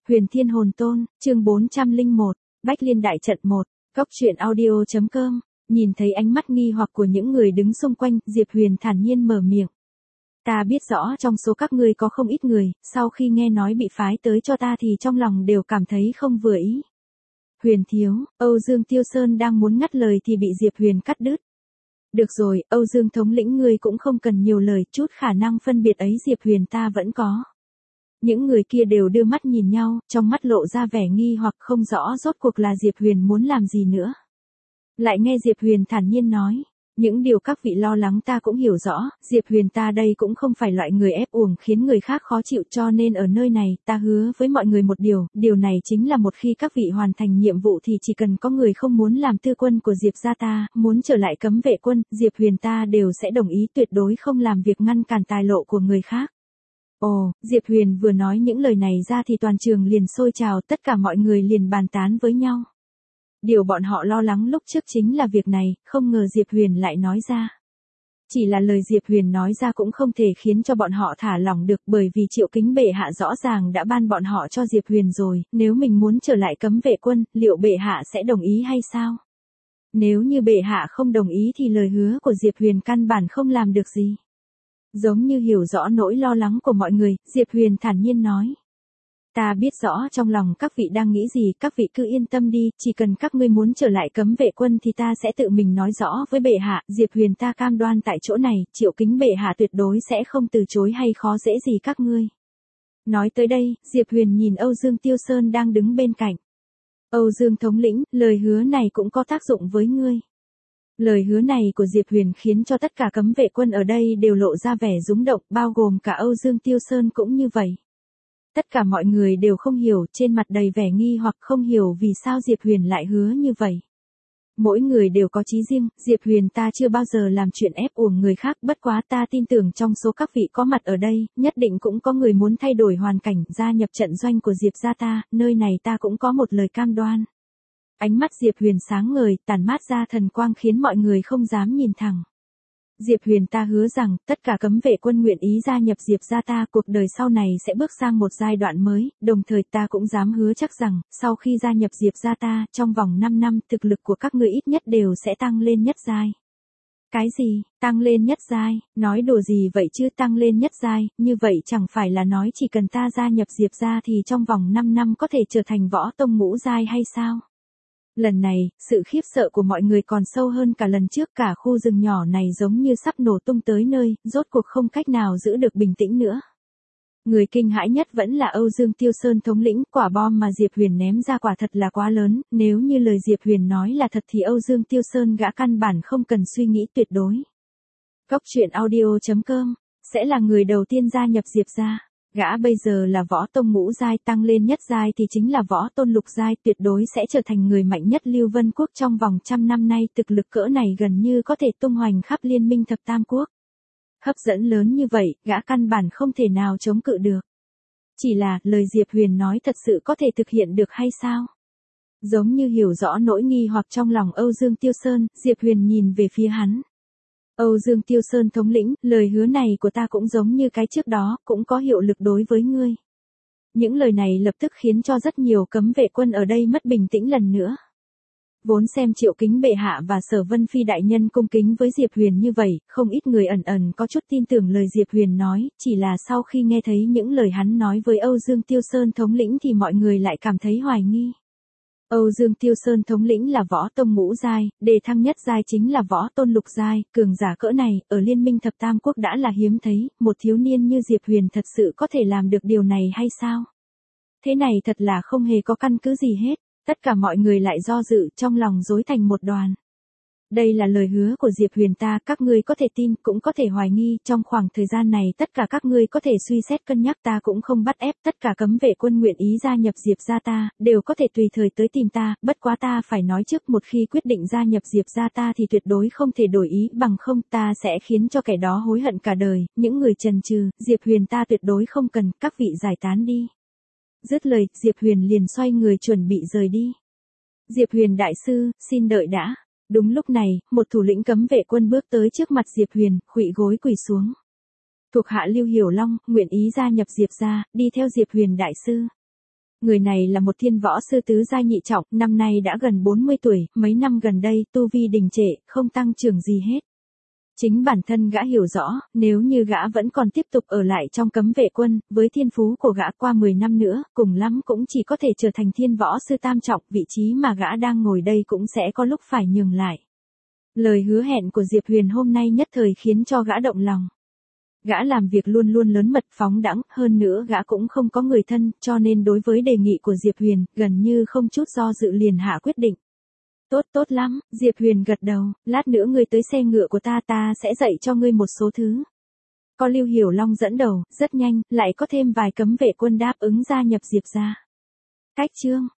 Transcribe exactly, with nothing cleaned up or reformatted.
Huyền Thiên Hồn Tôn, chương bốn trăm lẻ một, Bách Liên Đại Trận một, Cốc truyện audio chấm com. Nhìn thấy ánh mắt nghi hoặc của những người đứng xung quanh, Diệp Huyền thản nhiên mở miệng. Ta biết rõ trong số các ngươi có không ít người, sau khi nghe nói bị phái tới cho ta thì trong lòng đều cảm thấy không vừa ý. Huyền thiếu, Âu Dương Tiêu Sơn đang muốn ngắt lời thì bị Diệp Huyền cắt đứt. Được rồi, Âu Dương thống lĩnh ngươi cũng không cần nhiều lời, chút khả năng phân biệt ấy Diệp Huyền ta vẫn có. Những người kia đều đưa mắt nhìn nhau, trong mắt lộ ra vẻ nghi hoặc không rõ rốt cuộc là Diệp Huyền muốn làm gì nữa. Lại nghe Diệp Huyền thản nhiên nói, những điều các vị lo lắng ta cũng hiểu rõ, Diệp Huyền ta đây cũng không phải loại người ép uổng khiến người khác khó chịu, cho nên ở nơi này ta hứa với mọi người một điều, điều này chính là một khi các vị hoàn thành nhiệm vụ thì chỉ cần có người không muốn làm tư quân của Diệp gia ta, muốn trở lại cấm vệ quân, Diệp Huyền ta đều sẽ đồng ý tuyệt đối không làm việc ngăn cản tài lộ của người khác. Ồ, Diệp Huyền vừa nói những lời này ra thì toàn trường liền sôi trào, tất cả mọi người liền bàn tán với nhau. Điều bọn họ lo lắng lúc trước chính là việc này, không ngờ Diệp Huyền lại nói ra. Chỉ là lời Diệp Huyền nói ra cũng không thể khiến cho bọn họ thả lỏng được, bởi vì Triệu Kính bệ hạ rõ ràng đã ban bọn họ cho Diệp Huyền rồi, nếu mình muốn trở lại cấm vệ quân, liệu bệ hạ sẽ đồng ý hay sao? Nếu như bệ hạ không đồng ý thì lời hứa của Diệp Huyền căn bản không làm được gì. Giống như hiểu rõ nỗi lo lắng của mọi người, Diệp Huyền thản nhiên nói. Ta biết rõ trong lòng các vị đang nghĩ gì, các vị cứ yên tâm đi, chỉ cần các ngươi muốn trở lại cấm vệ quân thì ta sẽ tự mình nói rõ với bệ hạ, Diệp Huyền ta cam đoan tại chỗ này, Triệu Kính bệ hạ tuyệt đối sẽ không từ chối hay khó dễ gì các ngươi. Nói tới đây, Diệp Huyền nhìn Âu Dương Tiêu Sơn đang đứng bên cạnh. Âu Dương thống lĩnh, lời hứa này cũng có tác dụng với ngươi. Lời hứa này của Diệp Huyền khiến cho tất cả cấm vệ quân ở đây đều lộ ra vẻ rúng động, bao gồm cả Âu Dương Tiêu Sơn cũng như vậy. Tất cả mọi người đều không hiểu, trên mặt đầy vẻ nghi hoặc không hiểu vì sao Diệp Huyền lại hứa như vậy. Mỗi người đều có chí riêng, Diệp Huyền ta chưa bao giờ làm chuyện ép uổng người khác, bất quá ta tin tưởng trong số các vị có mặt ở đây, nhất định cũng có người muốn thay đổi hoàn cảnh, gia nhập trận doanh của Diệp gia ta, nơi này ta cũng có một lời cam đoan. Ánh mắt Diệp Huyền sáng ngời, tản mát ra thần quang khiến mọi người không dám nhìn thẳng. Diệp Huyền ta hứa rằng, tất cả cấm vệ quân nguyện ý gia nhập Diệp gia ta, cuộc đời sau này sẽ bước sang một giai đoạn mới, đồng thời ta cũng dám hứa chắc rằng, sau khi gia nhập Diệp gia ta, trong vòng năm năm, thực lực của các ngươi ít nhất đều sẽ tăng lên nhất giai. Cái gì, tăng lên nhất giai, nói đùa gì vậy chứ, tăng lên nhất giai, như vậy chẳng phải là nói chỉ cần ta gia nhập Diệp gia thì trong vòng năm năm có thể trở thành võ tông ngũ giai hay sao? Lần này, sự khiếp sợ của mọi người còn sâu hơn cả lần trước, cả khu rừng nhỏ này giống như sắp nổ tung tới nơi, rốt cuộc không cách nào giữ được bình tĩnh nữa. Người kinh hãi nhất vẫn là Âu Dương Tiêu Sơn thống lĩnh, quả bom mà Diệp Huyền ném ra quả thật là quá lớn, nếu như lời Diệp Huyền nói là thật thì Âu Dương Tiêu Sơn gã căn bản không cần suy nghĩ tuyệt đối. Cốc truyện audio chấm com, sẽ là người đầu tiên gia nhập Diệp gia. Gã bây giờ là võ tông ngũ giai, tăng lên nhất giai thì chính là võ tôn lục giai, tuyệt đối sẽ trở thành người mạnh nhất Lưu Vân Quốc trong vòng trăm năm nay, thực lực cỡ này gần như có thể tung hoành khắp liên minh thập tam quốc. Hấp dẫn lớn như vậy, gã căn bản không thể nào chống cự được. Chỉ là, lời Diệp Huyền nói thật sự có thể thực hiện được hay sao? Giống như hiểu rõ nỗi nghi hoặc trong lòng Âu Dương Tiêu Sơn, Diệp Huyền nhìn về phía hắn. Âu Dương Tiêu Sơn thống lĩnh, lời hứa này của ta cũng giống như cái trước đó, cũng có hiệu lực đối với ngươi. Những lời này lập tức khiến cho rất nhiều cấm vệ quân ở đây mất bình tĩnh lần nữa. Vốn xem Triệu Kính bệ hạ và Sở Vân Phi đại nhân cung kính với Diệp Huyền như vậy, không ít người ẩn ẩn có chút tin tưởng lời Diệp Huyền nói, chỉ là sau khi nghe thấy những lời hắn nói với Âu Dương Tiêu Sơn thống lĩnh thì mọi người lại cảm thấy hoài nghi. Âu Dương Tiêu Sơn thống lĩnh là võ tông ngũ giai, đề thăng nhất giai chính là võ tôn lục giai, cường giả cỡ này, ở liên minh thập tam quốc đã là hiếm thấy, một thiếu niên như Diệp Huyền thật sự có thể làm được điều này hay sao? Thế này thật là không hề có căn cứ gì hết, tất cả mọi người lại do dự, trong lòng rối thành một đoàn. Đây là lời hứa của Diệp Huyền ta, các ngươi có thể tin, cũng có thể hoài nghi, trong khoảng thời gian này tất cả các ngươi có thể suy xét cân nhắc, ta cũng không bắt ép, tất cả cấm vệ quân nguyện ý gia nhập Diệp gia ta, đều có thể tùy thời tới tìm ta, bất quá ta phải nói trước, một khi quyết định gia nhập Diệp gia ta thì tuyệt đối không thể đổi ý, bằng không ta sẽ khiến cho kẻ đó hối hận cả đời, những người chần chừ, Diệp Huyền ta tuyệt đối không cần, các vị giải tán đi. Dứt lời, Diệp Huyền liền xoay người chuẩn bị rời đi. Diệp Huyền đại sư, xin đợi đã. Đúng lúc này, một thủ lĩnh cấm vệ quân bước tới trước mặt Diệp Huyền, khuỵu gối quỳ xuống. Thuộc hạ Lưu Hiểu Long, nguyện ý gia nhập Diệp gia, đi theo Diệp Huyền đại sư. Người này là một thiên võ sư tứ giai nhị trọng, năm nay đã gần bốn mươi tuổi, mấy năm gần đây tu vi đình trệ, không tăng trưởng gì hết. Chính bản thân gã hiểu rõ, nếu như gã vẫn còn tiếp tục ở lại trong cấm vệ quân, với thiên phú của gã qua mười năm nữa, cùng lắm cũng chỉ có thể trở thành thiên võ sư tam trọng, vị trí mà gã đang ngồi đây cũng sẽ có lúc phải nhường lại. Lời hứa hẹn của Diệp Huyền hôm nay nhất thời khiến cho gã động lòng. Gã làm việc luôn luôn lớn mật phóng đãng, hơn nữa gã cũng không có người thân, cho nên đối với đề nghị của Diệp Huyền, gần như không chút do dự liền hạ quyết định. Tốt tốt lắm, Diệp Huyền gật đầu, lát nữa ngươi tới xe ngựa của ta ta sẽ dạy cho ngươi một số thứ. Có Lưu Hiểu Long dẫn đầu, rất nhanh, lại có thêm vài cấm vệ quân đáp ứng gia nhập Diệp gia. Cách chương